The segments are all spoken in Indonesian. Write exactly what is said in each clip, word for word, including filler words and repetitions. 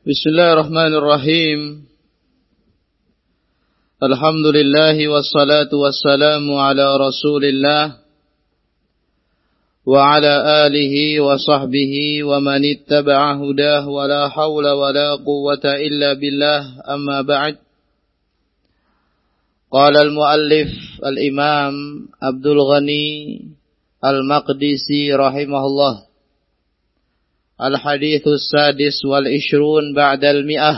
Bismillahirrahmanirrahim. Alhamdulillah wassalatu wassalamu ala Rasulillah wa ala alihi wa sahbihi wa man ittaba'a hudah wa la hawla wa la quwwata illa billah, amma ba'd. Qala al-muallif al-imam Abdul Ghani al-Maqdisi rahimahullah. الحديث السادس والعشرون بعد المئة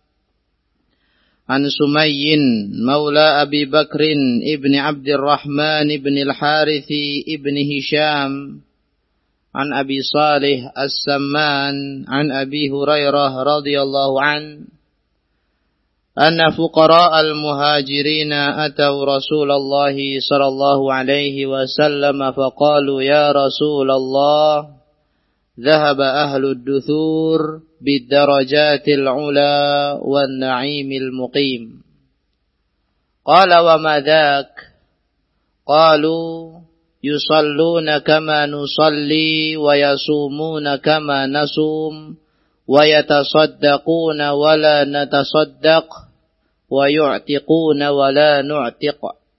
عن سمي مولى أبي بكر ابن عبد الرحمن ابن الحارث ابن هشام عن أبي صالح السمان عن أبي هريرة رضي الله عنه أن فقراء المهاجرين أتوا رسول الله صلى الله عليه وسلم فقالوا يا رسول الله ذهب أهل الدثور بالدرجات العلا والنعيم المقيم. قال وما ذاك؟ قالوا يصلون كما نصلي ويصومون كما نصوم ويتصدقون ولا نتصدق ويعتقون ولا نعتق.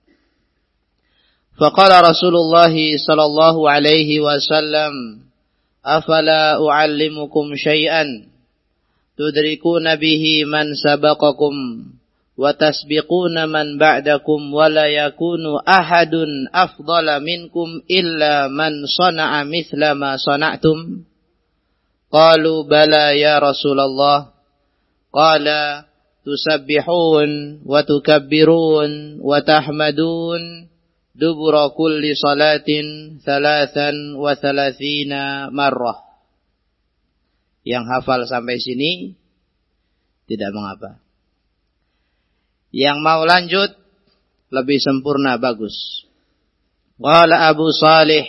فقال رسول الله صلى الله عليه وسلم أفلا أعلمكم شيئا تدركون به من سبقكم وتسبقون من بعدكم ولا يكون أحد أفضل منكم إلا من صنع مثل ما صنعتم. قالوا بلى يا رسول الله. قال تسبحون وتكبرون وتحمدون دبر كل صلاة ثلاثا وثلاثين مرة. Yang hafal sampai sini tidak mengapa. Yang mau lanjut lebih sempurna bagus. Qala Abu Salih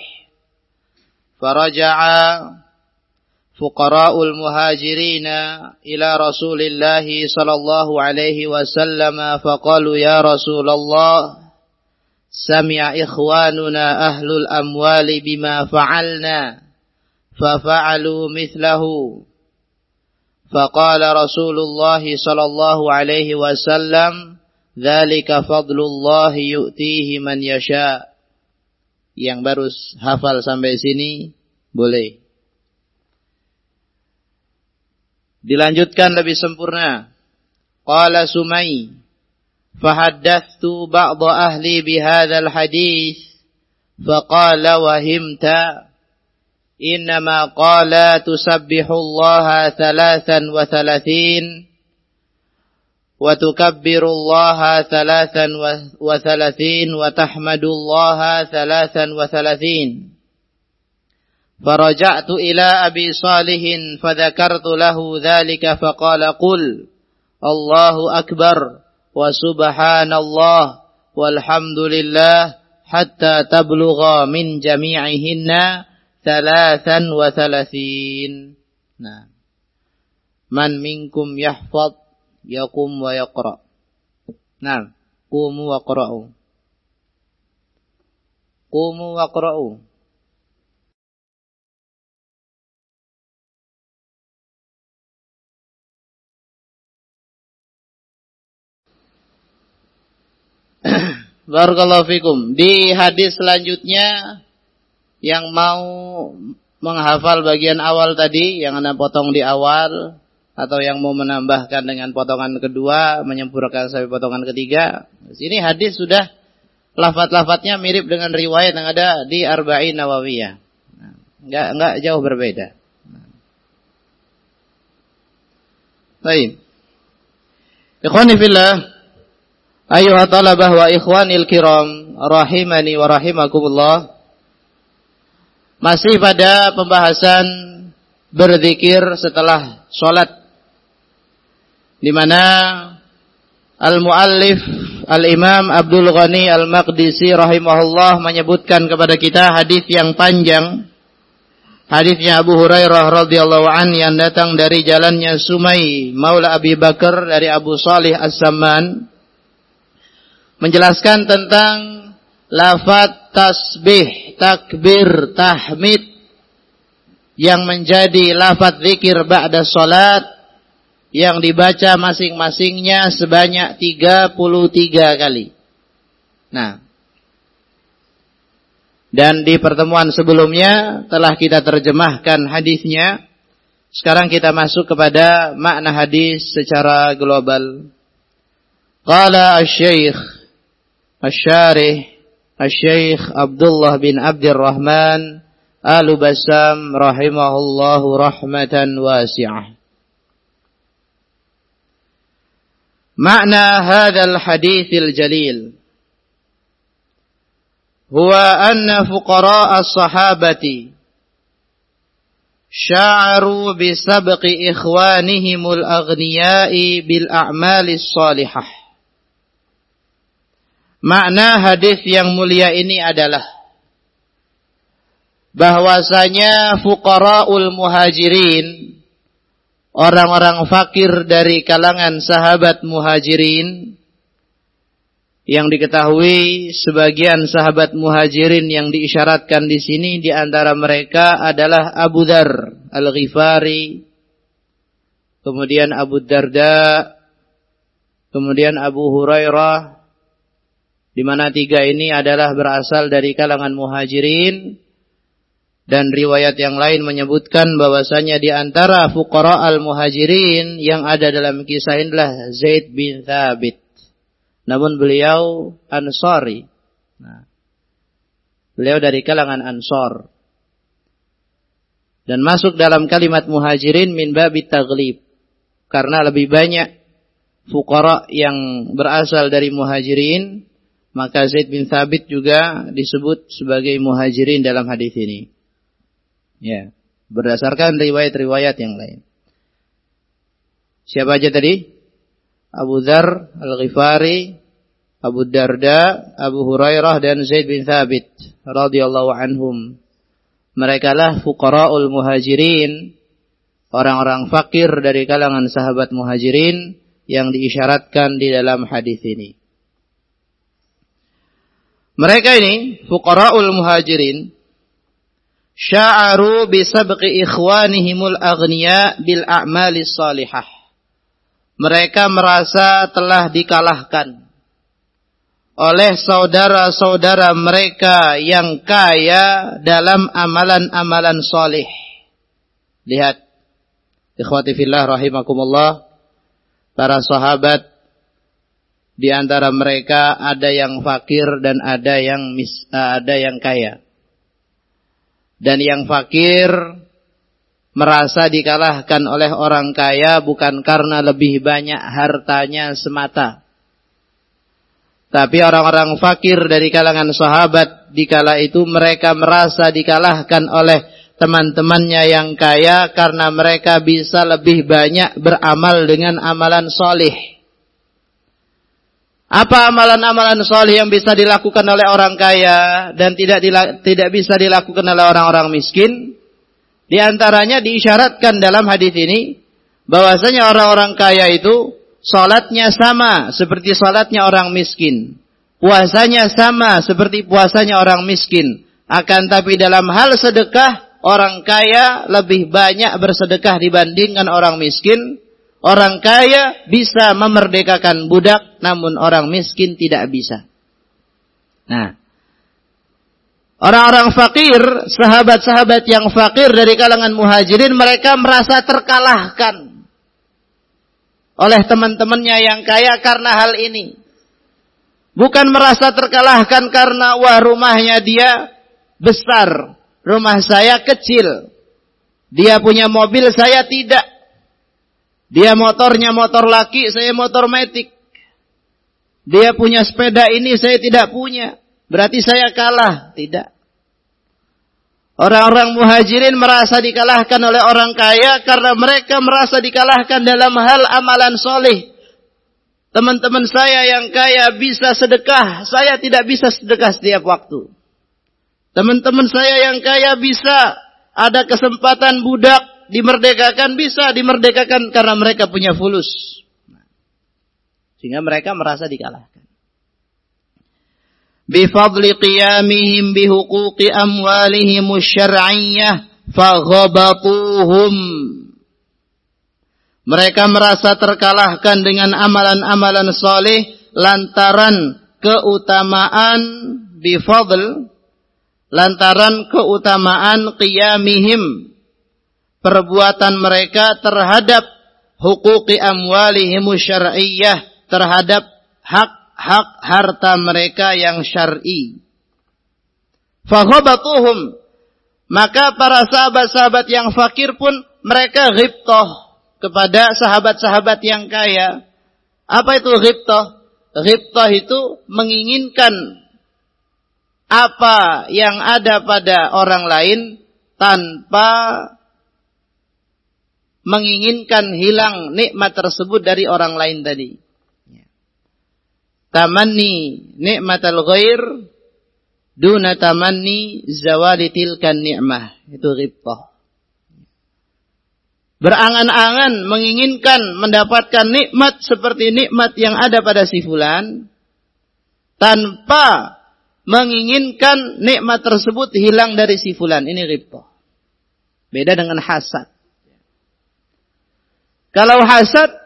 faraja'a fuqara'ul muhajirina ila Rasulillahi sallallahu alaihi wasallam faqalu ya Rasulullah سمع إخواننا أهل الأموال بما فعلنا ففعلوا مثله. فقال رسول الله صلى الله عليه وسلم ذلك فضل الله يؤتيه من يشاء. Yang baru hafal sampai sini boleh dilanjutkan lebih sempurna. Qala Sumay فحدثت بعض أهلي بهذا الحديث فقال وهمت إنما قال تسبح الله ثلاثا وثلاثين وتكبر الله ثلاثا وثلاثين وتحمد الله ثلاثا وثلاثين. فرجعت إلى أبي صالح فذكرت له ذلك فقال قل الله أكبر wa subhanallah walhamdulillah hatta tablugha min jami'ihinna thalathan wa thalathin. Nah, man minkum yahfaz yaqum wa yaqra. Nah, qumu wa qra'u. Qumu wa qra'u. Barakallahu fikum. Di hadis selanjutnya yang mau menghafal bagian awal tadi yang Anda potong di awal atau yang mau menambahkan dengan potongan kedua, menyempurnakan sampai potongan ketiga. Sini hadis sudah lafaz-lafaznya mirip dengan riwayat yang ada di Arba'in Nawawiyah. Nah, enggak enggak jauh berbeda. Baik. Ikhwani fillah, ayuha talabah wa ikhwanil kiram rahimani wa rahimakumullah. Masih pada pembahasan berzikir setelah sholat, di mana al-muallif al-imam Abdul Ghani al-Maqdisi rahimahullah menyebutkan kepada kita hadis yang panjang, hadisnya Abu Hurairah radhiyallahu an yang datang dari jalannya Sumay maula Abi Bakar dari Abu Salih As-Samman, menjelaskan tentang lafaz tasbih, takbir, tahmid yang menjadi lafaz zikir ba'da salat yang dibaca masing-masingnya sebanyak tiga puluh tiga kali. Nah, dan di pertemuan sebelumnya telah kita terjemahkan hadisnya. Sekarang kita masuk kepada makna hadis secara global. Qala asy-syekh asy-syarih asy-syekh Abdullah bin Abdurrahman Al-Bassam rahimahullahu rahmatan wasi'ah. Makna hadzal haditsil jalil huwa anna fuqara as-sahabati sya'aru bi sabqi ikhwanihimul aghniya'i bil a'malis salihah. Makna hadis yang mulia ini adalah bahwasanya fuqara'ul muhajirin, orang-orang fakir dari kalangan sahabat muhajirin, yang diketahui sebagian sahabat muhajirin yang diisyaratkan di sini di antara mereka adalah Abu Dzar Al-Ghifari, kemudian Abu Darda, kemudian Abu Hurairah, di mana tiga ini adalah berasal dari kalangan muhajirin. Dan riwayat yang lain menyebutkan bahwasanya di antara fuqara al-muhajirin yang ada dalam kisah ini adalah Zaid bin Thabit. Namun beliau Ansari. Nah, beliau dari kalangan Ansar. Dan masuk dalam kalimat muhajirin min babit taghlib. Karena lebih banyak fuqara yang berasal dari muhajirin, maka Zaid bin Thabit juga disebut sebagai muhajirin dalam hadis ini. Ya, berdasarkan riwayat-riwayat yang lain. Siapa aja tadi? Abu Dzar Al-Ghifari, Abu Darda, Abu Hurairah dan Zaid bin Thabit radhiyallahu anhum. Mereka lah fuqara'ul muhajirin, orang-orang fakir dari kalangan sahabat muhajirin yang diisyaratkan di dalam hadis ini. Mereka ini fuqara'ul muhajirin sya'aru bi sabqi ikhwanihimul aghniya bil a'malis salihah. Mereka merasa telah dikalahkan oleh saudara-saudara mereka yang kaya dalam amalan-amalan salih. Lihat, ikhwati fillah rahimakumullah, para sahabat di antara mereka ada yang fakir dan ada yang mis, ada yang kaya. Dan yang fakir merasa dikalahkan oleh orang kaya bukan karena lebih banyak hartanya semata. Tapi orang-orang fakir dari kalangan sahabat di kala itu mereka merasa dikalahkan oleh teman-temannya yang kaya karena mereka bisa lebih banyak beramal dengan amalan solih. Apa amalan-amalan soleh yang bisa dilakukan oleh orang kaya dan tidak dila- tidak bisa dilakukan oleh orang-orang miskin? Di antaranya diisyaratkan dalam hadis ini bahwasanya orang-orang kaya itu salatnya sama seperti salatnya orang miskin, puasanya sama seperti puasanya orang miskin. Akan tapi dalam hal sedekah, orang kaya lebih banyak bersedekah dibandingkan orang miskin. Orang kaya bisa memerdekakan budak, namun orang miskin tidak bisa. Nah, orang-orang fakir, sahabat-sahabat yang fakir dari kalangan muhajirin, mereka merasa terkalahkan oleh teman-temannya yang kaya karena hal ini. Bukan merasa terkalahkan karena wah rumahnya dia besar, rumah saya kecil. Dia punya mobil, saya tidak. Dia motornya motor laki, saya motor matic. Dia punya sepeda ini, saya tidak punya. Berarti saya kalah. Tidak. Orang-orang muhajirin merasa dikalahkan oleh orang kaya karena mereka merasa dikalahkan dalam hal amalan soleh. Teman-teman saya yang kaya bisa sedekah, saya tidak bisa sedekah setiap waktu. Teman-teman saya yang kaya bisa ada kesempatan budak dimerdekakan, bisa dimerdekakan karena mereka punya fulus. Sehingga mereka merasa dikalahkan. Bifadli qiyamihim bihuquqi amwalihim syar'iyyah faghabatuhum Mereka merasa terkalahkan dengan amalan-amalan soleh lantaran keutamaan bifadl, lantaran keutamaan qiyamihim, perbuatan mereka terhadap huquqi amwalihim syar'iyyah, terhadap hak-hak harta mereka yang syar'i. Fakhabatuhum, maka para sahabat-sahabat yang fakir pun mereka ghibtah kepada sahabat-sahabat yang kaya. Apa itu ghibtah? Ghibtah itu menginginkan apa yang ada pada orang lain tanpa menginginkan hilang nikmat tersebut dari orang lain tadi. Tamanni nikmatal ghair duna tamanni zawali tilkan ni'mah. Itu ghibtah. Berangan-angan menginginkan mendapatkan nikmat seperti nikmat yang ada pada si fulan tanpa menginginkan nikmat tersebut hilang dari si fulan. Ini ghibtah. Beda dengan hasad. Kalau hasad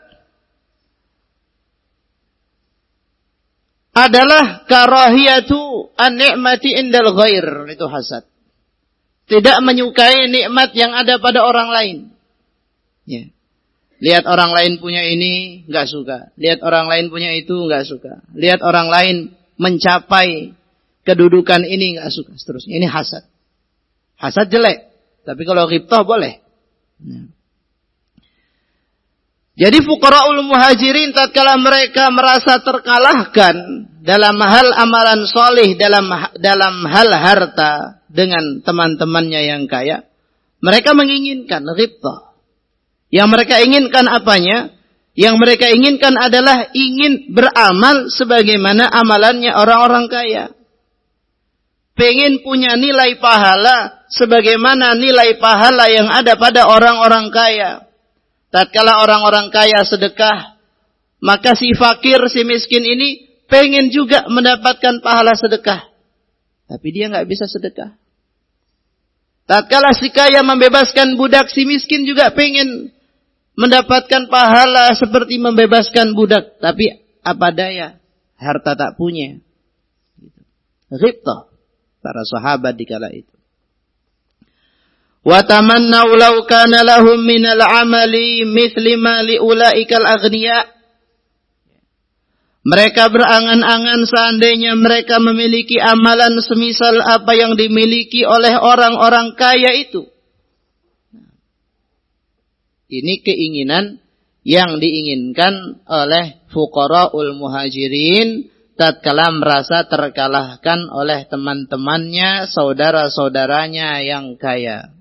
adalah karahiyatu an-ni'mati indal ghair, itu hasad. Tidak menyukai nikmat yang ada pada orang lain. Ya. Lihat orang lain punya ini, enggak suka. Lihat orang lain punya itu, enggak suka. Lihat orang lain mencapai kedudukan ini, enggak suka. Seterusnya. Ini hasad. Hasad jelek. Tapi kalau ghibtah boleh. Ya. Jadi fuqara'ul muhajirin tatkala mereka merasa terkalahkan dalam hal amalan soleh, dalam dalam hal harta dengan teman-temannya yang kaya, mereka menginginkan ghibtah. Yang mereka inginkan apanya? Yang mereka inginkan adalah ingin beramal sebagaimana amalannya orang-orang kaya. Pengen punya nilai pahala sebagaimana nilai pahala yang ada pada orang-orang kaya. Tatkala orang-orang kaya sedekah, maka si fakir, si miskin ini pengen juga mendapatkan pahala sedekah. Tapi dia nggak bisa sedekah. Tatkala si kaya membebaskan budak, si miskin juga pengen mendapatkan pahala seperti membebaskan budak. Tapi apa daya, harta tak punya. Ghibtah para sahabat di kala itu. Wa tamannau law kana lahum minal amali mithli ma liulaikal aghniya. Mereka berangan-angan seandainya mereka memiliki amalan semisal apa yang dimiliki oleh orang-orang kaya itu. Ini keinginan yang diinginkan oleh fuqara'ul muhajirin tatkala merasa terkalahkan oleh teman-temannya, saudara-saudaranya yang kaya.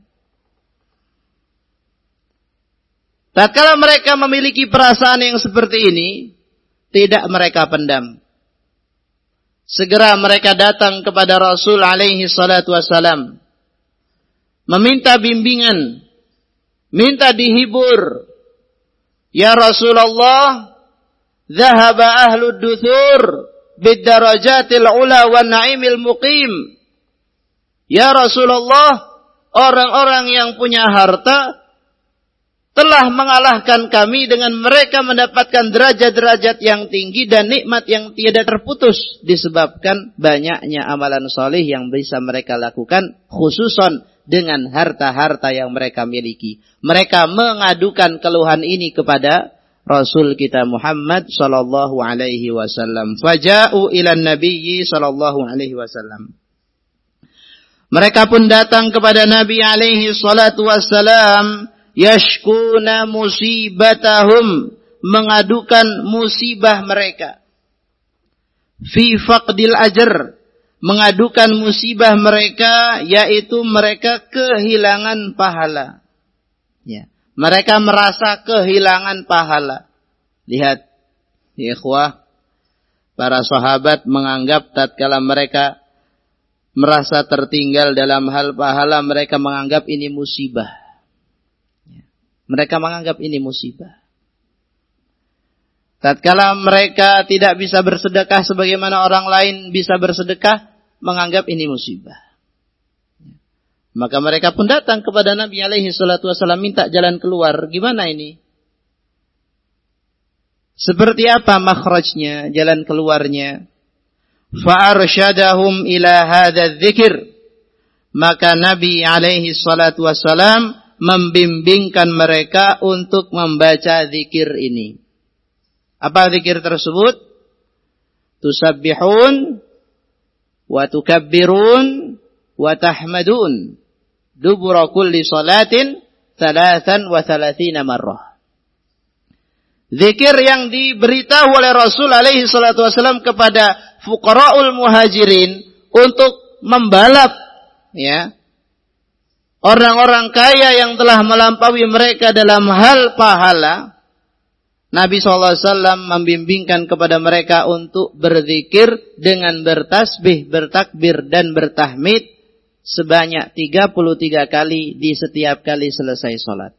Tatkala mereka memiliki perasaan yang seperti ini, tidak mereka pendam. Segera mereka datang kepada Rasul alaihi salatu wassalam, meminta bimbingan, minta dihibur. Ya Rasulullah, dhahaba ahlud duthur bid-darajatil ula wan na'imil muqim. Ya Rasulullah, orang-orang yang punya harta telah mengalahkan kami dengan mereka mendapatkan derajat-derajat yang tinggi dan nikmat yang tiada terputus disebabkan banyaknya amalan soleh yang bisa mereka lakukan, khususon dengan harta-harta yang mereka miliki. Mereka mengadukan keluhan ini kepada Rasul kita Muhammad sallallahu alaihi wasallam. Faja'u ilan nabiyyi sallallahu alaihi wasallam. Mereka pun datang kepada Nabi alaihi salatu wassalam, yashkuna musibatahum, mengadukan musibah mereka. Fi faqdil ajr, mengadukan musibah mereka, yaitu mereka kehilangan pahala. Ya, mereka merasa kehilangan pahala. Lihat, ya ikhwah, para sahabat menganggap tatkala mereka merasa tertinggal dalam hal pahala, mereka menganggap ini musibah. Ya, mereka menganggap ini musibah. Tatkala mereka tidak bisa bersedekah sebagaimana orang lain bisa bersedekah, menganggap ini musibah. Maka mereka pun datang kepada Nabi alaihi salatu wasallam minta jalan keluar. Gimana ini? Seperti apa makhrajnya, jalan keluarnya? Fa'arsyadahum ila hadha dzikr. Maka Nabi alaihi salatu wassalam membimbingkan mereka untuk membaca zikir ini. Apa zikir tersebut? Tusabbihun wa tukabbirun wa tahmadun dubura kulli salatin thalathan wa thalathina marrah. Zikir yang diberitahu oleh Rasul alaihi salatu wasallam kepada fuqara'ul muhajirin untuk membalap ya orang-orang kaya yang telah melampaui mereka dalam hal pahala. Nabi shallallahu alaihi wasallam membimbingkan kepada mereka untuk berzikir dengan bertasbih, bertakbir dan bertahmid sebanyak tiga puluh tiga kali di setiap kali selesai sholat.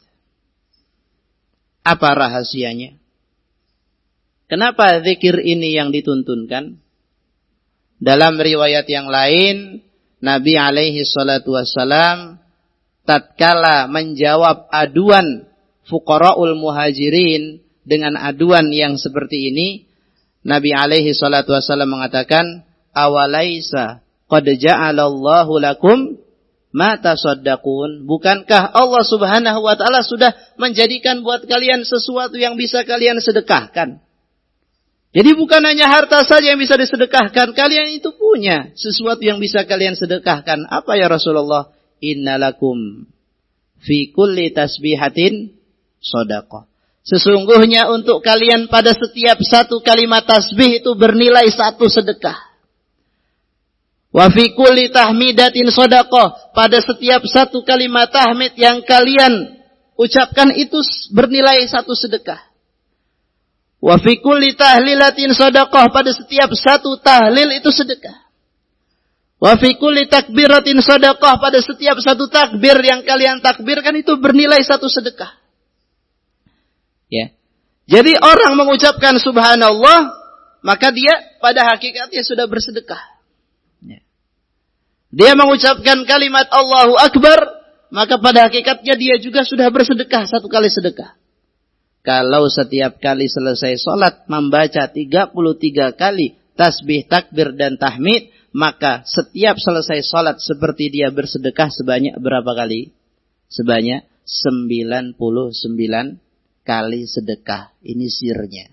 Apa rahasianya? Kenapa zikir ini yang dituntunkan? Dalam riwayat yang lain, Nabi alaihi salatu wassalam tatkala menjawab aduan fuqara'ul muhajirin dengan aduan yang seperti ini, Nabi alaihi salatu wassalam mengatakan, awalaisa qad ja'alallahu lakum ma tasaddaqun. Bukankah Allah Subhanahu wa taala sudah menjadikan buat kalian sesuatu yang bisa kalian sedekahkan? Jadi bukan hanya harta saja yang bisa disedekahkan, kalian itu punya sesuatu yang bisa kalian sedekahkan. Apa ya Rasulullah? Innalakum fi kulli tasbihatin shadaqah. Sesungguhnya untuk kalian pada setiap satu kalimat tasbih itu bernilai satu sedekah. Wa fi kulli tahmidatin shadaqah. Pada setiap satu kalimat tahmid yang kalian ucapkan itu bernilai satu sedekah. Wa fi kulli tahlilatin shadaqah. Pada setiap satu tahlil itu sedekah. Wa fi kulli takbiratin shadaqah. Pada setiap satu takbir yang kalian takbirkan itu bernilai satu sedekah. Ya. Jadi orang mengucapkan subhanallah, maka dia pada hakikatnya sudah bersedekah. Dia mengucapkan kalimat Allahu Akbar, maka pada hakikatnya dia juga sudah bersedekah satu kali sedekah. Kalau setiap kali selesai sholat membaca tiga puluh tiga kali tasbih, takbir dan tahmid, maka setiap selesai sholat seperti dia bersedekah sebanyak berapa kali? Sebanyak sembilan puluh sembilan kali sedekah. Ini sirnya.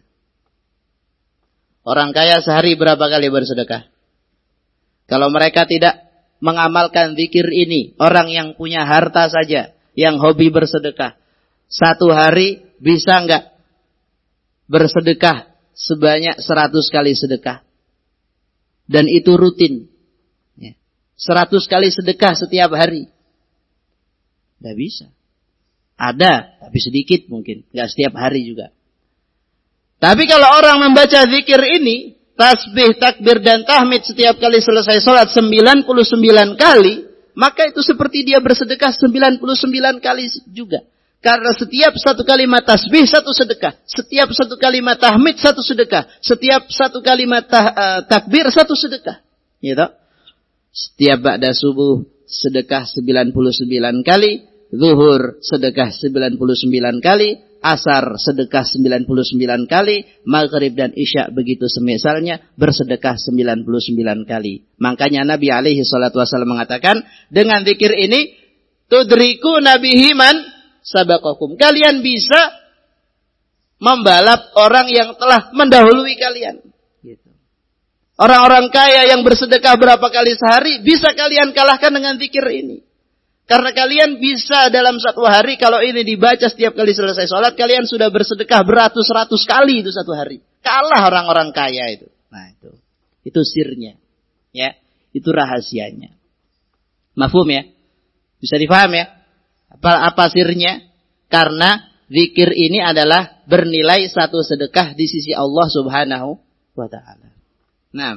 Orang kaya sehari berapa kali bersedekah? Kalau mereka tidak mengamalkan zikir ini, orang yang punya harta saja, yang hobi bersedekah, satu hari bisa enggak bersedekah sebanyak seratus kali sedekah? Dan itu rutin. Seratus kali sedekah setiap hari. Tidak bisa. Ada, tapi sedikit mungkin. Enggak setiap hari juga. Tapi kalau orang membaca zikir ini, tasbih, takbir, dan tahmid setiap kali selesai sholat sembilan puluh sembilan kali, maka itu seperti dia bersedekah sembilan puluh sembilan kali juga. Karena setiap satu kalimat tasbih satu sedekah, setiap satu kalimat tahmid satu sedekah, setiap satu kalimat tah, uh, takbir satu sedekah. Gitu. Setiap ba'da subuh sedekah sembilan puluh sembilan kali, zuhur sedekah sembilan puluh sembilan kali, asar sedekah sembilan puluh sembilan kali, maghrib dan isya begitu semisalnya bersedekah sembilan puluh sembilan kali. Makanya Nabi alaihi salatu wasallam mengatakan, dengan zikir ini tudriku nabihi man sabaqakum. Kalian bisa membalap orang yang telah mendahului kalian. Gitu. Orang-orang kaya yang bersedekah berapa kali sehari bisa kalian kalahkan dengan zikir ini. Karena kalian bisa dalam satu hari, kalau ini dibaca setiap kali selesai sholat, kalian sudah bersedekah beratus-ratus kali itu satu hari. Kalah orang-orang kaya itu. Nah itu. Itu sirnya. Ya. Itu rahasianya. Mafhum ya? Bisa difaham ya? Apa, apa sirnya? Karena zikir ini adalah bernilai satu sedekah di sisi Allah Subhanahu wa ta'ala. Nah.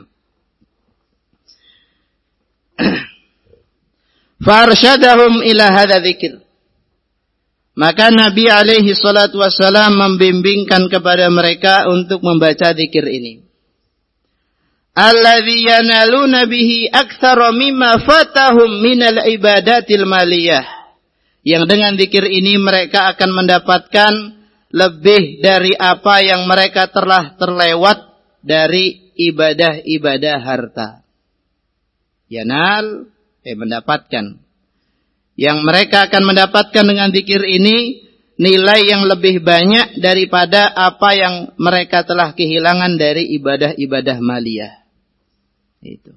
Farsyadahum ila hadza dzikr. Maka Nabi alaihi salatu wassalam membimbingkan kepada mereka untuk membaca zikir ini. Alladzi yanaluna bihi aktsara mimma fatahum minal ibadatil maliyah. Yang dengan zikir ini mereka akan mendapatkan lebih dari apa yang mereka telah terlewat dari ibadah-ibadah harta. Yanal, eh mendapatkan. Yang mereka akan mendapatkan dengan zikir ini nilai yang lebih banyak daripada apa yang mereka telah kehilangan dari ibadah-ibadah maliyah. Itu.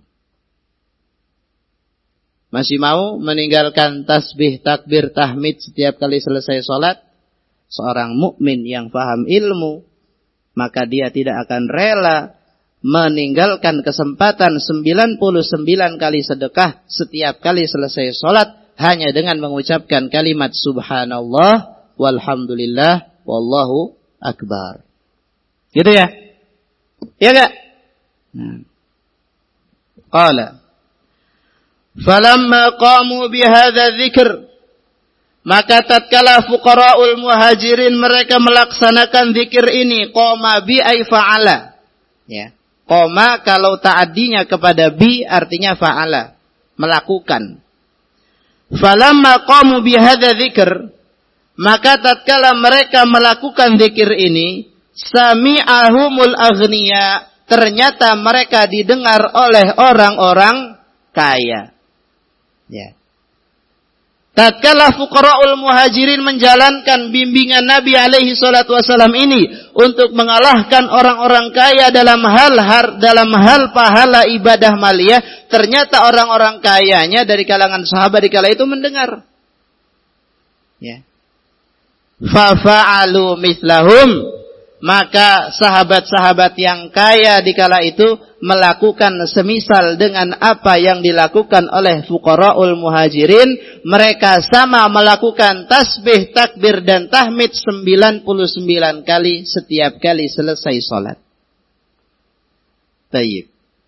Masih mau meninggalkan tasbih, takbir, tahmid setiap kali selesai sholat? Seorang mukmin yang paham ilmu, maka dia tidak akan rela meninggalkan kesempatan sembilan puluh sembilan kali sedekah setiap kali selesai sholat hanya dengan mengucapkan kalimat subhanallah walhamdulillah wallahu akbar. Gitu ya? Ya gak? Nah. Qala falamma qamu bihadza dzikr, maka tatkala fuqara'ul muhajirin mereka melaksanakan zikir ini, qama bi ay fa'ala. Ya. Qama kalau ta'addinya kepada bi artinya fa'ala, melakukan. Falamma qamu bi hadza dzikr, maka tatkala mereka melakukan zikir ini, sami'ahumul aghniya, ternyata mereka didengar oleh orang-orang kaya. Ya. Tatkala fuqara'ul muhajirin menjalankan bimbingan Nabi alaihi salatu wasallam ini untuk mengalahkan orang-orang kaya dalam hal har, dalam hal pahala ibadah maliyah, ternyata orang-orang kayanya dari kalangan sahabat di kala itu mendengar. Ya. Fa fa'alu mislahum, maka sahabat-sahabat yang kaya di kala itu melakukan semisal dengan apa yang dilakukan oleh fuqara'ul muhajirin. Mereka sama melakukan tasbih, takbir dan tahmid sembilan puluh sembilan kali setiap kali selesai sholat. Tayyib.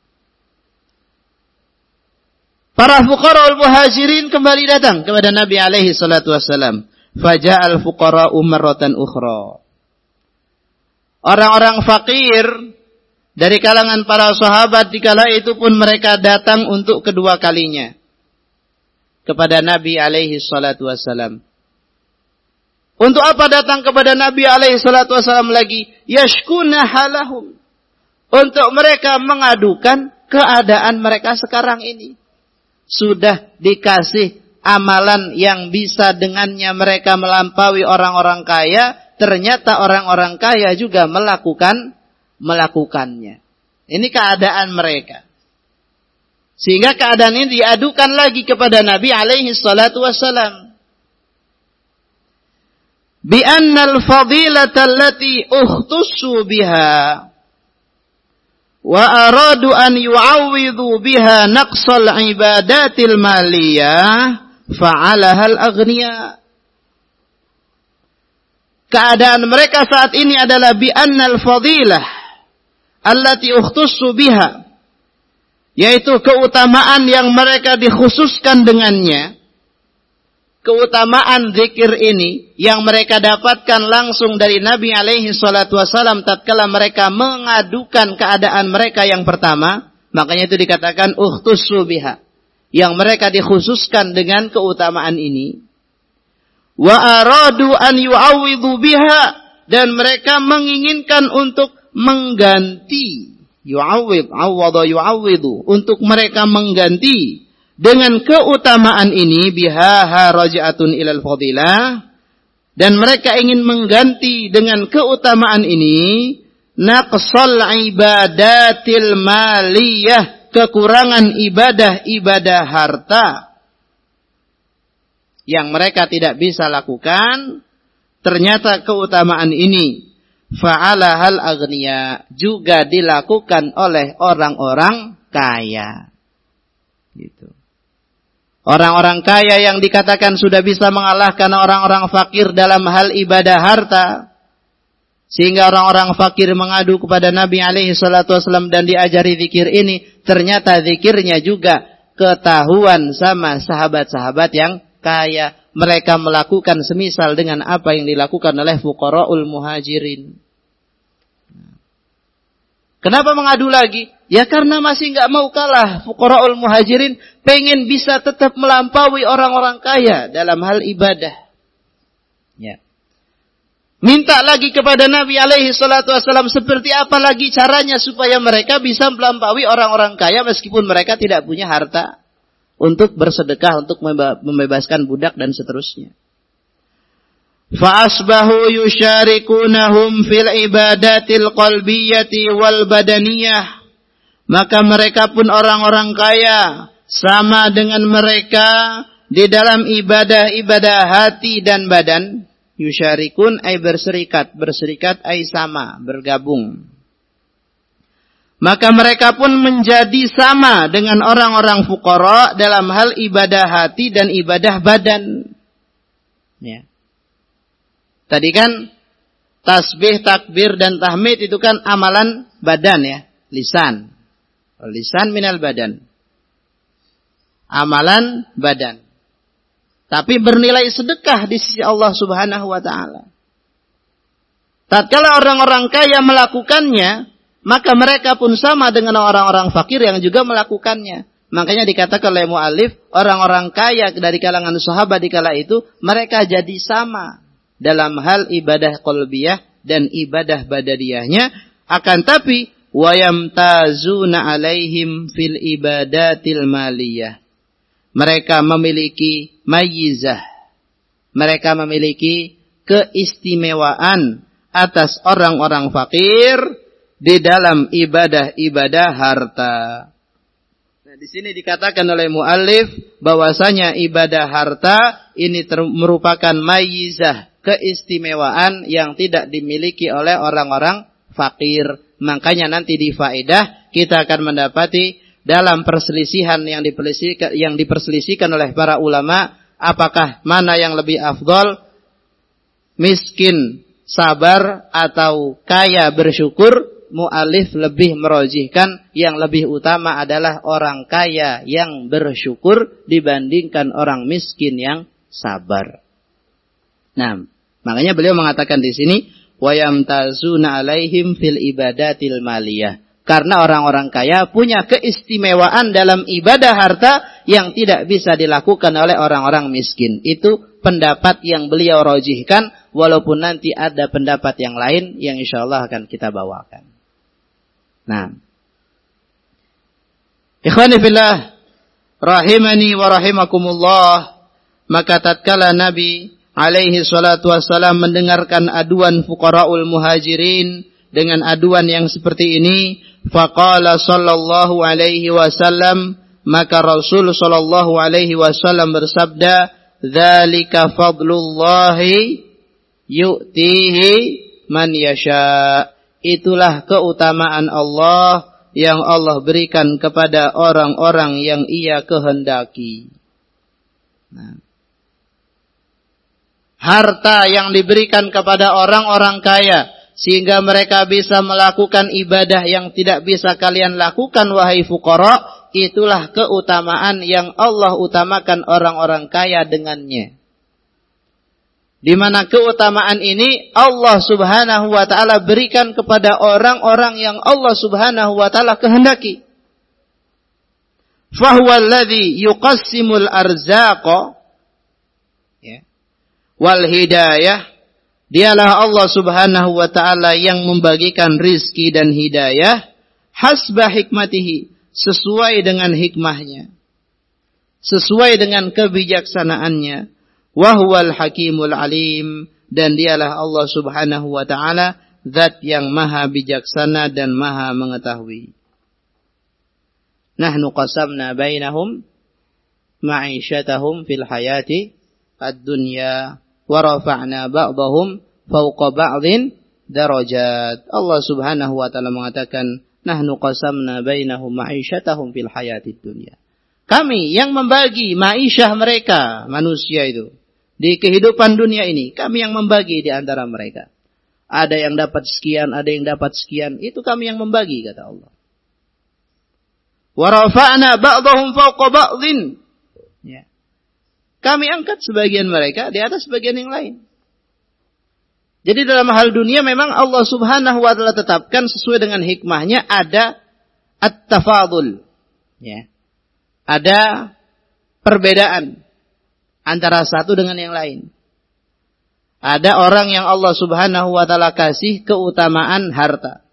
Para fuqara'ul muhajirin kembali datang kepada Nabi alaihi salatu wassalam. Faja'al fuqara'u marratan ukhra. Orang-orang fakir dari kalangan para sahabat di kala itu pun mereka datang untuk kedua kalinya kepada Nabi alaihi salatu wassalam. Untuk apa datang kepada Nabi alaihi salatu wassalam lagi? Yashkuna halahum. Untuk mereka mengadukan keadaan mereka sekarang ini. Sudah dikasih amalan yang bisa dengannya mereka melampaui orang-orang kaya. Ternyata orang-orang kaya juga melakukan melakukannya. Ini keadaan mereka. Sehingga keadaan ini diadukan lagi kepada Nabi alaihi salatu wassalam. Bi annal fadilata allati ukhtussu biha wa aradu an yu'awwidhu biha naqsal ibadatil maliyah fa'alaha al-aghniya. Keadaan mereka saat ini adalah bi annal fadilah allati ukhtussu biha, yaitu keutamaan yang mereka dikhususkan dengannya. Keutamaan zikir ini yang mereka dapatkan langsung dari Nabi alaihi salatu wasallam tatkala mereka mengadukan keadaan mereka yang pertama, makanya itu dikatakan ukhtussu biha, yang mereka dikhususkan dengan keutamaan ini. Wa aradu an yu'awwidhu biha, dan mereka menginginkan untuk mengganti, yu'awwid, awwada yu'awwidhu, untuk mereka mengganti dengan keutamaan ini, biha harajatun ilal fadilah, dan mereka ingin mengganti dengan keutamaan ini naqsal ibadatil maliyah, kekurangan ibadah-ibadah harta yang mereka tidak bisa lakukan. Ternyata keutamaan ini fa'ala hal aghniya, juga dilakukan oleh orang-orang kaya. Gitu. Orang-orang kaya yang dikatakan sudah bisa mengalahkan orang-orang fakir dalam hal ibadah harta, sehingga orang-orang fakir mengadu kepada Nabi alaihi salatu wasallam dan diajari zikir ini. Ternyata zikirnya juga ketahuan sama sahabat-sahabat yang kaya. Mereka melakukan semisal dengan apa yang dilakukan oleh fuqara'ul muhajirin. Kenapa mengadu lagi? Ya karena masih nggak mau kalah. Fuqara'ul muhajirin pengen bisa tetap melampaui orang-orang kaya dalam hal ibadah. Ya. Minta lagi kepada Nabi alaihi salatu wasallam seperti apa lagi caranya supaya mereka bisa melampaui orang-orang kaya meskipun mereka tidak punya harta untuk bersedekah, untuk membebaskan budak dan seterusnya. Fa'asbahu yusyarikunahum fil ibadatil qalbiyyati wal badaniyah. Maka mereka pun orang-orang kaya sama dengan mereka di dalam ibadah-ibadah hati dan badan. Yusyarikun ay berserikat, berserikat ay sama, bergabung. Maka mereka pun menjadi sama dengan orang-orang fuqara dalam hal ibadah hati dan ibadah badan. Ya. Tadi kan tasbih, takbir dan tahmid itu kan amalan badan ya, lisan. Lisan minal badan. Amalan badan. Tapi bernilai sedekah di sisi Allah Subhanahu wa taala. Tatkala orang-orang kaya melakukannya, maka mereka pun sama dengan orang-orang fakir yang juga melakukannya. Makanya dikatakan oleh mu'allif, orang-orang kaya dari kalangan sahabat di kala itu, mereka jadi sama dalam hal ibadah qalbiyah dan ibadah badaniyahnya. Akan tapi, wayamtazuna alaihim fil ibadatil maliyah. Mereka memiliki mayizah. Mereka memiliki keistimewaan atas orang-orang fakir di dalam ibadah-ibadah harta. Nah, di sini dikatakan oleh muallif bahwasanya ibadah harta ini ter- merupakan mayizah, keistimewaan yang tidak dimiliki oleh orang-orang fakir. Makanya nanti di faedah kita akan mendapati dalam perselisihan yang diperselisihkan, yang diperselisihkan oleh para ulama, apakah mana yang lebih afdol, miskin sabar atau kaya bersyukur. Mu'alif lebih merojihkan yang lebih utama adalah orang kaya yang bersyukur dibandingkan orang miskin yang sabar. Nah, makanya beliau mengatakan di sini, wayamtazuna alaihim fil ibadatil maliyah. Karena orang-orang kaya punya keistimewaan dalam ibadah harta yang tidak bisa dilakukan oleh orang-orang miskin. Itu pendapat yang beliau rojihkan, walaupun nanti ada pendapat yang lain yang insyaallah akan kita bawakan. Nah, ikhwani fillah, rahimani wa rahimakumullah, maka tatkala Nabi alaihi salatu wassalam mendengarkan aduan fuqara'ul muhajirin dengan aduan yang seperti ini, faqala sallallahu alaihi wasallam, maka Rasul sallallahu alaihi wasallam bersabda, dzalika fadlullahi yu'tihi man yasha. Itulah keutamaan Allah yang Allah berikan kepada orang-orang yang Ia kehendaki. Nah, harta yang diberikan kepada orang-orang kaya sehingga mereka bisa melakukan ibadah yang tidak bisa kalian lakukan wahai fuqara, itulah keutamaan yang Allah utamakan orang-orang kaya dengannya. Di mana keutamaan ini Allah Subhanahu wa taala berikan kepada orang-orang yang Allah Subhanahu wa taala kehendaki. Fahuwa alladhi yuqassimul arzaqa, ya, wal hidayah. Dialah Allah Subhanahu wa taala yang membagikan rizki dan hidayah hasba hikmatihi, sesuai dengan hikmahnya, sesuai dengan kebijaksanaannya. Wa huwal hakimul alim, dan dialah Allah Subhanahu wa taala zat yang maha bijaksana dan maha mengetahui. Nahnu qasamna bainahum ma'isyatahum fil hayati ad-dunya wa rafa'na ba'dahum fawqa ba'dhin darajat. Allah Subhanahu wa taala mengatakan, nahnu qasamna bainahum ma'isyatahum fil hayati ad-dunya. Kami yang membagi ma'isyah mereka, manusia itu, di kehidupan dunia ini, kami yang membagi di antara mereka. Ada yang dapat sekian, ada yang dapat sekian, itu kami yang membagi, kata Allah. Wa rafa'na ba'dahum fawqa ba'dhin. Ya. Kami angkat sebagian mereka di atas sebagian yang lain. Jadi dalam hal dunia memang Allah Subhanahu wa taala tetapkan sesuai dengan hikmahnya, ada at-tafadul. Ya. Ada perbedaan antara satu dengan yang lain. Ada orang yang Allah subhanahu wa ta'ala kasih keutamaan harta.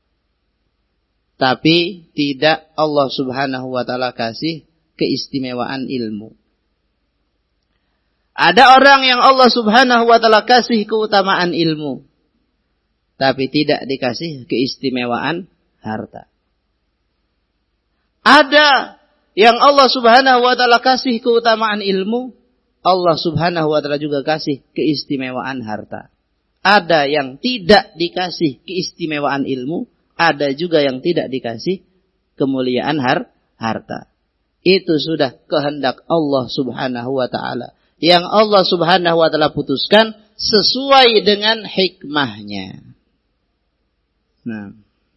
Tapi tidak Allah subhanahu wa ta'ala kasih keistimewaan ilmu. Ada orang yang Allah subhanahu wa ta'ala kasih keutamaan ilmu. Tapi tidak dikasih keistimewaan harta. Ada yang Allah subhanahu wa ta'ala kasih keutamaan ilmu. Allah subhanahu wa ta'ala juga kasih keistimewaan harta. Ada yang tidak dikasih keistimewaan ilmu. Ada juga yang tidak dikasih kemuliaan har, harta. Itu sudah kehendak Allah subhanahu wa ta'ala. Yang Allah subhanahu wa ta'ala putuskan sesuai dengan hikmahnya. Nah.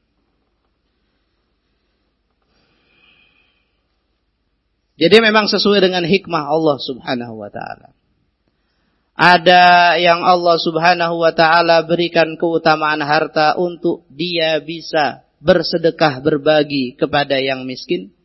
Jadi memang sesuai dengan hikmah Allah subhanahu wa ta'ala. Ada yang Allah subhanahu wa ta'ala berikan keutamaan harta untuk dia bisa bersedekah berbagi kepada yang miskin.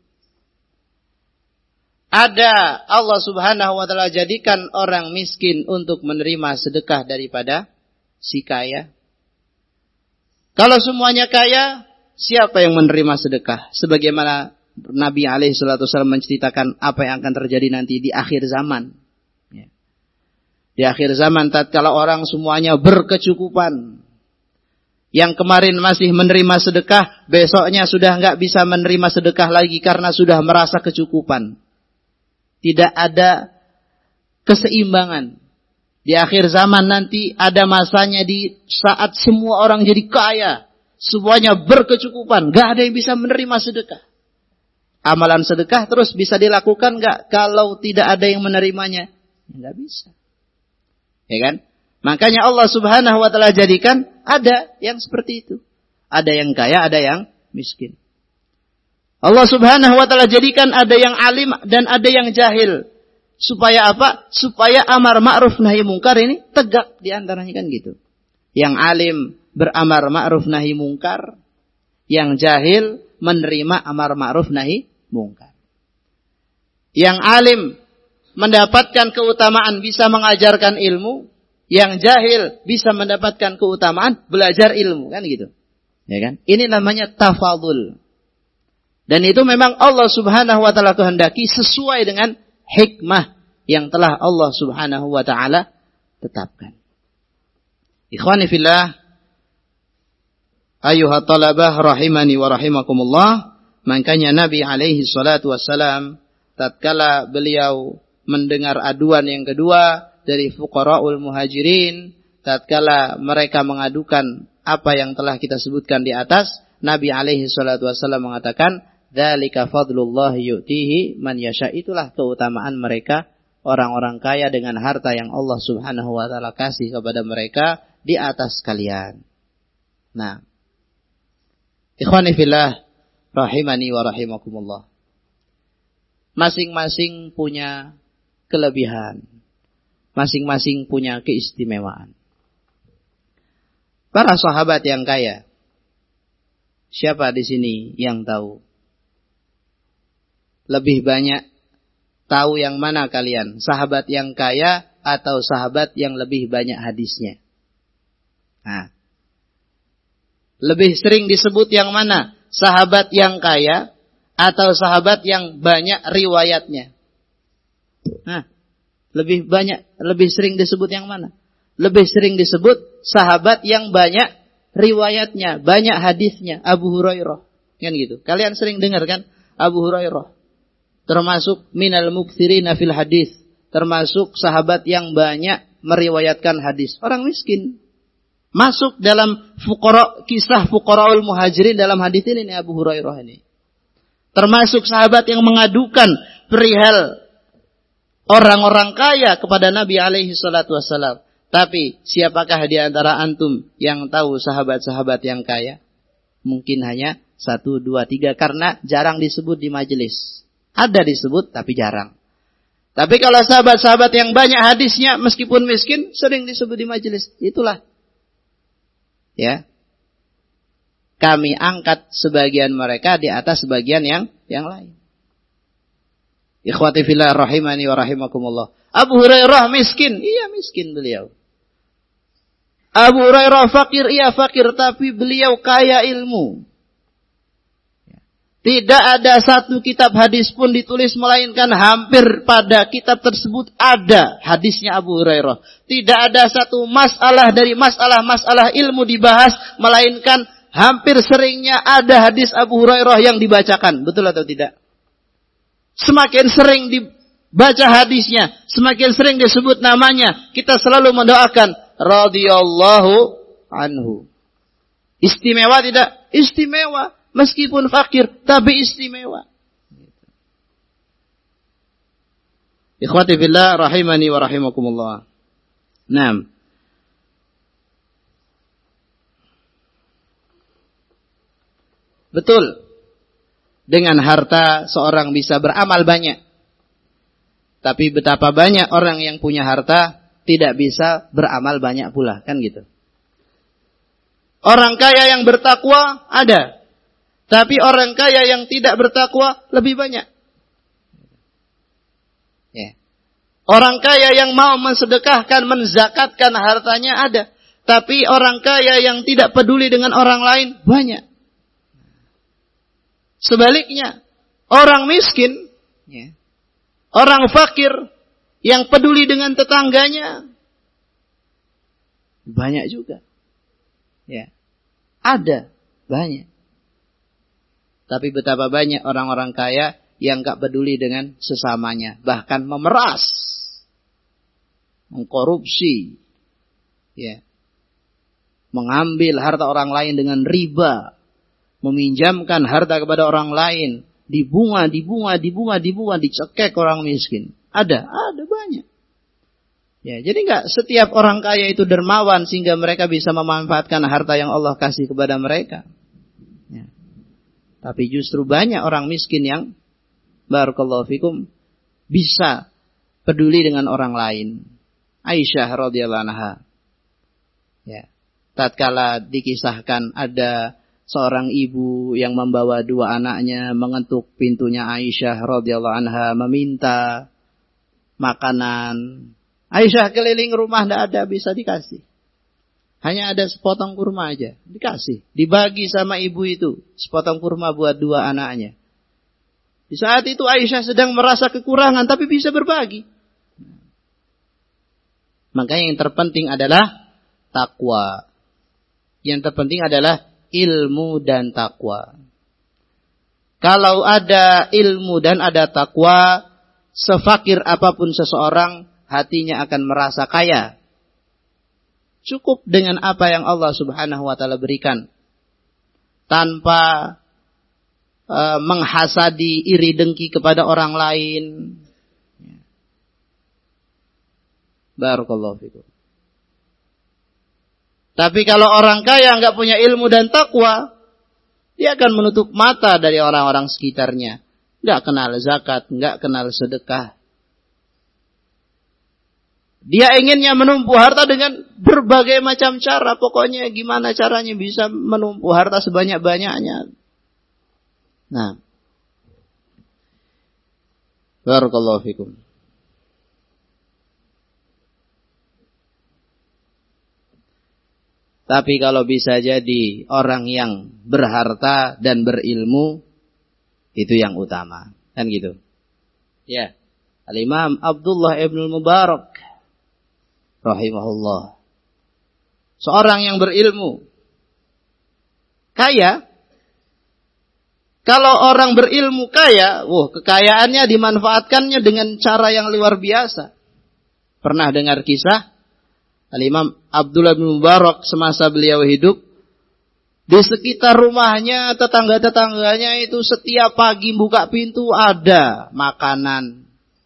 Ada Allah subhanahu wa ta'ala jadikan orang miskin untuk menerima sedekah daripada si kaya. Kalau semuanya kaya, siapa yang menerima sedekah? Sebagaimana Nabi alaihi salatu wasallam menceritakan apa yang akan terjadi nanti di akhir zaman. Ya. Di akhir zaman tatkala orang semuanya berkecukupan. Yang kemarin masih menerima sedekah, besoknya sudah enggak bisa menerima sedekah lagi karena sudah merasa kecukupan. Tidak ada keseimbangan. Di akhir zaman nanti ada masanya di saat semua orang jadi kaya. Semuanya berkecukupan. Enggak ada yang bisa menerima sedekah. Amalan sedekah terus bisa dilakukan enggak kalau tidak ada yang menerimanya? Enggak bisa. Ya kan? Makanya Allah subhanahu wa ta'ala jadikan ada yang seperti itu. Ada yang kaya, ada yang miskin. Allah subhanahu wa ta'ala jadikan ada yang alim dan ada yang jahil. Supaya apa? Supaya amar ma'ruf nahi mungkar ini tegak di antaranya kan gitu. Yang alim beramar ma'ruf nahi mungkar. Yang jahil menerima amar ma'ruf nahi mungkar. Yang alim mendapatkan keutamaan bisa mengajarkan ilmu, yang jahil bisa mendapatkan keutamaan belajar ilmu, kan gitu. Ya kan? Ini namanya tafadhul. Dan itu memang Allah Subhanahu wa taala kehendaki sesuai dengan hikmah yang telah Allah Subhanahu wa taala tetapkan. Ikhwani fillah, ayuhat talabah rahimani wa rahimakumullah. Makanya Nabi alaihi salatu wassalam tatkala beliau mendengar aduan yang kedua dari fuqara'ul muhajirin, tatkala mereka mengadukan apa yang telah kita sebutkan di atas, Nabi alaihi salatu wassalam mengatakan, "Dzalika fadlullah yu'tihi man yasha." Itulah keutamaan mereka, orang-orang kaya dengan harta yang Allah Subhanahu wa taala kasih kepada mereka di atas kalian. Nah, ikhwani fillah rahimani wa rahimakumullah. Masing-masing punya kelebihan. Masing-masing punya keistimewaan. Para sahabat yang kaya. Siapa di sini yang tahu? Lebih banyak tahu yang mana kalian? Sahabat yang kaya atau sahabat yang lebih banyak hadisnya? Nah. Lebih sering disebut yang mana? Sahabat yang kaya atau sahabat yang banyak riwayatnya? Nah, lebih banyak, lebih sering disebut yang mana? Lebih sering disebut sahabat yang banyak riwayatnya, banyak hadisnya. Abu Hurairah, kan gitu. Kalian sering dengar kan? Abu Hurairah termasuk minal muktsirina fil hadis, termasuk sahabat yang banyak meriwayatkan hadis. Orang miskin masuk dalam fuqara, kisah fuqara'ul muhajirin dalam hadis ini nih, Abu Hurairah ini. Termasuk sahabat yang mengadukan perihal orang-orang kaya kepada Nabi alaihi salatu wassalam. Tapi siapakah di antara antum yang tahu sahabat-sahabat yang kaya? Mungkin hanya satu, dua, tiga. Karena jarang disebut di majelis. Ada disebut tapi jarang. Tapi kalau sahabat-sahabat yang banyak hadisnya meskipun miskin sering disebut di majelis. Itulah. Ya, kami angkat sebagian mereka di atas sebagian yang yang lain. Ikhwati fillah rahimani wa rahimakumullah. Abu Hurairah miskin, iya miskin beliau. Abu Hurairah fakir, iya fakir, tapi beliau kaya ilmu. Tidak ada satu kitab hadis pun ditulis, melainkan hampir pada kitab tersebut ada hadisnya Abu Hurairah. Tidak ada satu masalah dari masalah-masalah ilmu dibahas, melainkan hampir seringnya ada hadis Abu Hurairah yang dibacakan. Betul atau tidak? Semakin sering dibaca hadisnya, semakin sering disebut namanya, kita selalu mendoakan radhiyallahu anhu. Istimewa tidak? Istimewa. Meskipun fakir, tapi istimewa. Ikhwati fillah rahimani wa rahimakumullah. Naam. Betul. Dengan harta seorang bisa beramal banyak. Tapi betapa banyak orang yang punya harta tidak bisa beramal banyak pula, kan gitu. Orang kaya yang bertakwa ada. Tapi orang kaya yang tidak bertakwa lebih banyak. Ya. Orang kaya yang mau mensedekahkan, menzakatkan hartanya ada. Tapi orang kaya yang tidak peduli dengan orang lain banyak. Sebaliknya, orang miskin, ya, orang fakir yang peduli dengan tetangganya banyak juga. Ya. Ada banyak. Tapi betapa banyak orang-orang kaya yang gak peduli dengan sesamanya. Bahkan memeras. Mengkorupsi. Ya. Mengambil harta orang lain dengan riba. Meminjamkan harta kepada orang lain. Dibunga, dibunga, dibunga, dibunga. Dicekek orang miskin. Ada, ada banyak. Ya, jadi gak setiap orang kaya itu dermawan sehingga mereka bisa memanfaatkan harta yang Allah kasih kepada mereka. Ya. Tapi justru banyak orang miskin yang barakallahu fikum bisa peduli dengan orang lain. Aisyah radhiyallahu anha. Ya. Tatkala dikisahkan ada seorang ibu yang membawa dua anaknya mengetuk pintunya Aisyah radhiyallahu anha meminta makanan. Aisyah keliling rumah tidak ada bisa dikasih. Hanya ada sepotong kurma aja. Dikasih. Dibagi sama ibu itu. Sepotong kurma buat dua anaknya. Di saat itu Aisyah sedang merasa kekurangan. Tapi bisa berbagi. Makanya yang terpenting adalah takwa. Yang terpenting adalah ilmu dan takwa. Kalau ada ilmu dan ada takwa, sefakir apapun seseorang, hatinya akan merasa kaya. Cukup dengan apa yang Allah subhanahu wa ta'ala berikan. Tanpa uh, menghasadi, iri dengki kepada orang lain. Barakallahu fikum. Tapi kalau orang kaya nggak punya ilmu dan takwa, dia akan menutup mata dari orang-orang sekitarnya. Nggak kenal zakat, nggak kenal sedekah. Dia inginnya menumpu harta dengan berbagai macam cara. Pokoknya gimana caranya bisa menumpu harta sebanyak-banyaknya. Nah. Barakallahu fikum. Tapi kalau bisa jadi orang yang berharta dan berilmu, itu yang utama. Kan gitu. Ya. Al-Imam Abdullah ibn Mubarak rahimahullah. Seorang yang berilmu. Kaya. Kalau orang berilmu kaya, wah, kekayaannya dimanfaatkannya dengan cara yang luar biasa. Pernah dengar kisah Al-Imam Abdullah bin Mubarak semasa beliau hidup, di sekitar rumahnya, tetangga-tetangganya itu setiap pagi buka pintu ada makanan.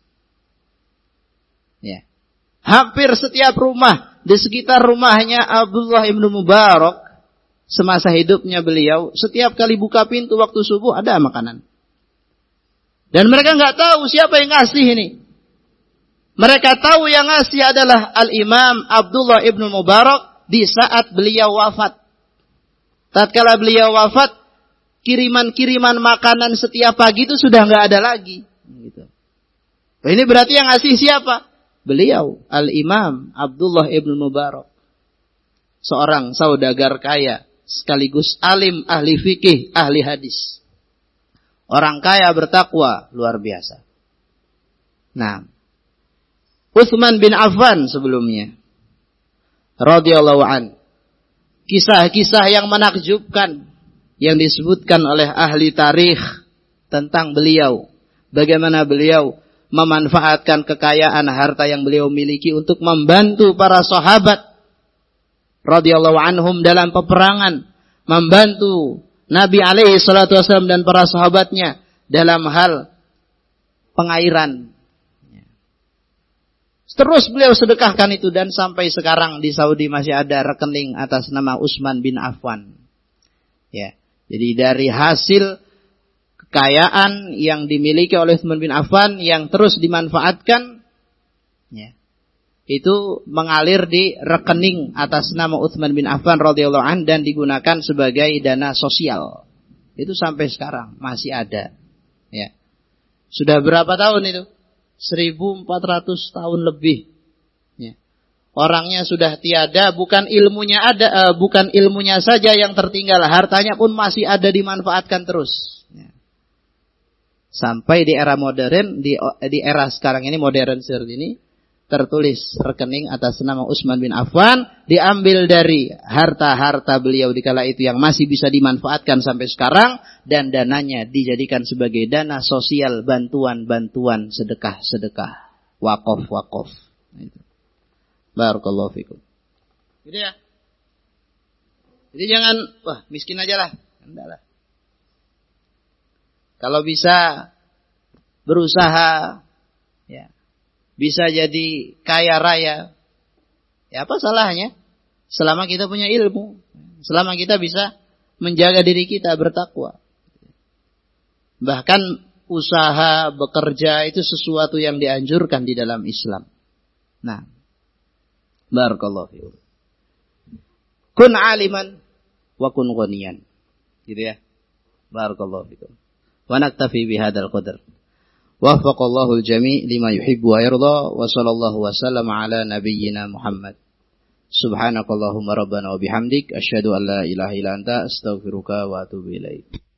Ya. Hampir setiap rumah di sekitar rumahnya Abdullah bin Mubarak semasa hidupnya beliau, setiap kali buka pintu waktu subuh ada makanan. Dan mereka nggak tahu siapa yang ngasih ini. Mereka tahu yang ngasih adalah Al-Imam Abdullah ibn Mubarak di saat beliau wafat. Tatkala beliau wafat, kiriman-kiriman makanan setiap pagi itu sudah nggak ada lagi. Gitu. Ini berarti yang ngasih siapa? Beliau, Al-Imam Abdullah ibn Mubarak. seorang saudagar kaya, sekaligus alim, ahli fikih, ahli hadis. Orang kaya bertakwa, luar biasa. Nah, Utsman bin Affan sebelumnya, radhiyallahu an. Kisah-kisah yang menakjubkan yang disebutkan oleh ahli tarikh tentang beliau. Bagaimana beliau memanfaatkan kekayaan harta yang beliau miliki untuk membantu para sahabat radhiyallahu anhum dalam peperangan, membantu Nabi alaihi salatu wasallam dan para sahabatnya dalam hal pengairan. Terus beliau sedekahkan itu, dan sampai sekarang di Saudi masih ada rekening atas nama Utsman bin Affan. Ya, jadi dari hasil kekayaan yang dimiliki oleh Utsman bin Affan yang terus dimanfaatkan, ya, itu mengalir di rekening atas nama Utsman bin Affan radhiyallahu an dan digunakan sebagai dana sosial. Itu sampai sekarang masih ada. Ya, sudah berapa tahun itu? seribu empat ratus tahun lebih. Ya. Orangnya sudah tiada, bukan ilmunya ada, uh, bukan ilmunya saja yang tertinggal, hartanya pun masih ada, dimanfaatkan terus. Ya. Sampai di era modern, di, di era sekarang ini modern seperti ini, tertulis rekening atas nama Utsman bin Affan, diambil dari harta-harta beliau di kala itu yang masih bisa dimanfaatkan sampai sekarang, dan dananya dijadikan sebagai dana sosial, bantuan-bantuan, sedekah-sedekah, wakaf-wakaf. Barakallahu fikum. Gitu ya. Jadi jangan, wah miskin aja lah. Enggak lah. Kalau bisa berusaha, ya, bisa jadi kaya raya, ya apa salahnya? Selama kita punya ilmu, selama kita bisa menjaga diri kita bertakwa. Bahkan usaha, bekerja itu sesuatu yang dianjurkan di dalam Islam. Nah, barakallahu fiikum. Kun aliman wa kun ghaniyan. Gitu ya. Barakallahu fiikum. Wa naktafi bihadzal qadar. Waffaqallahu al-jami' lima yuhibbu wa yarda, wa sallallahu wa sallama ala nabiyyina Muhammad. Subhanakallahumma rabbana wa bihamdik asyhadu an la ilaha illa anta astaghfiruka wa atubu ilaik.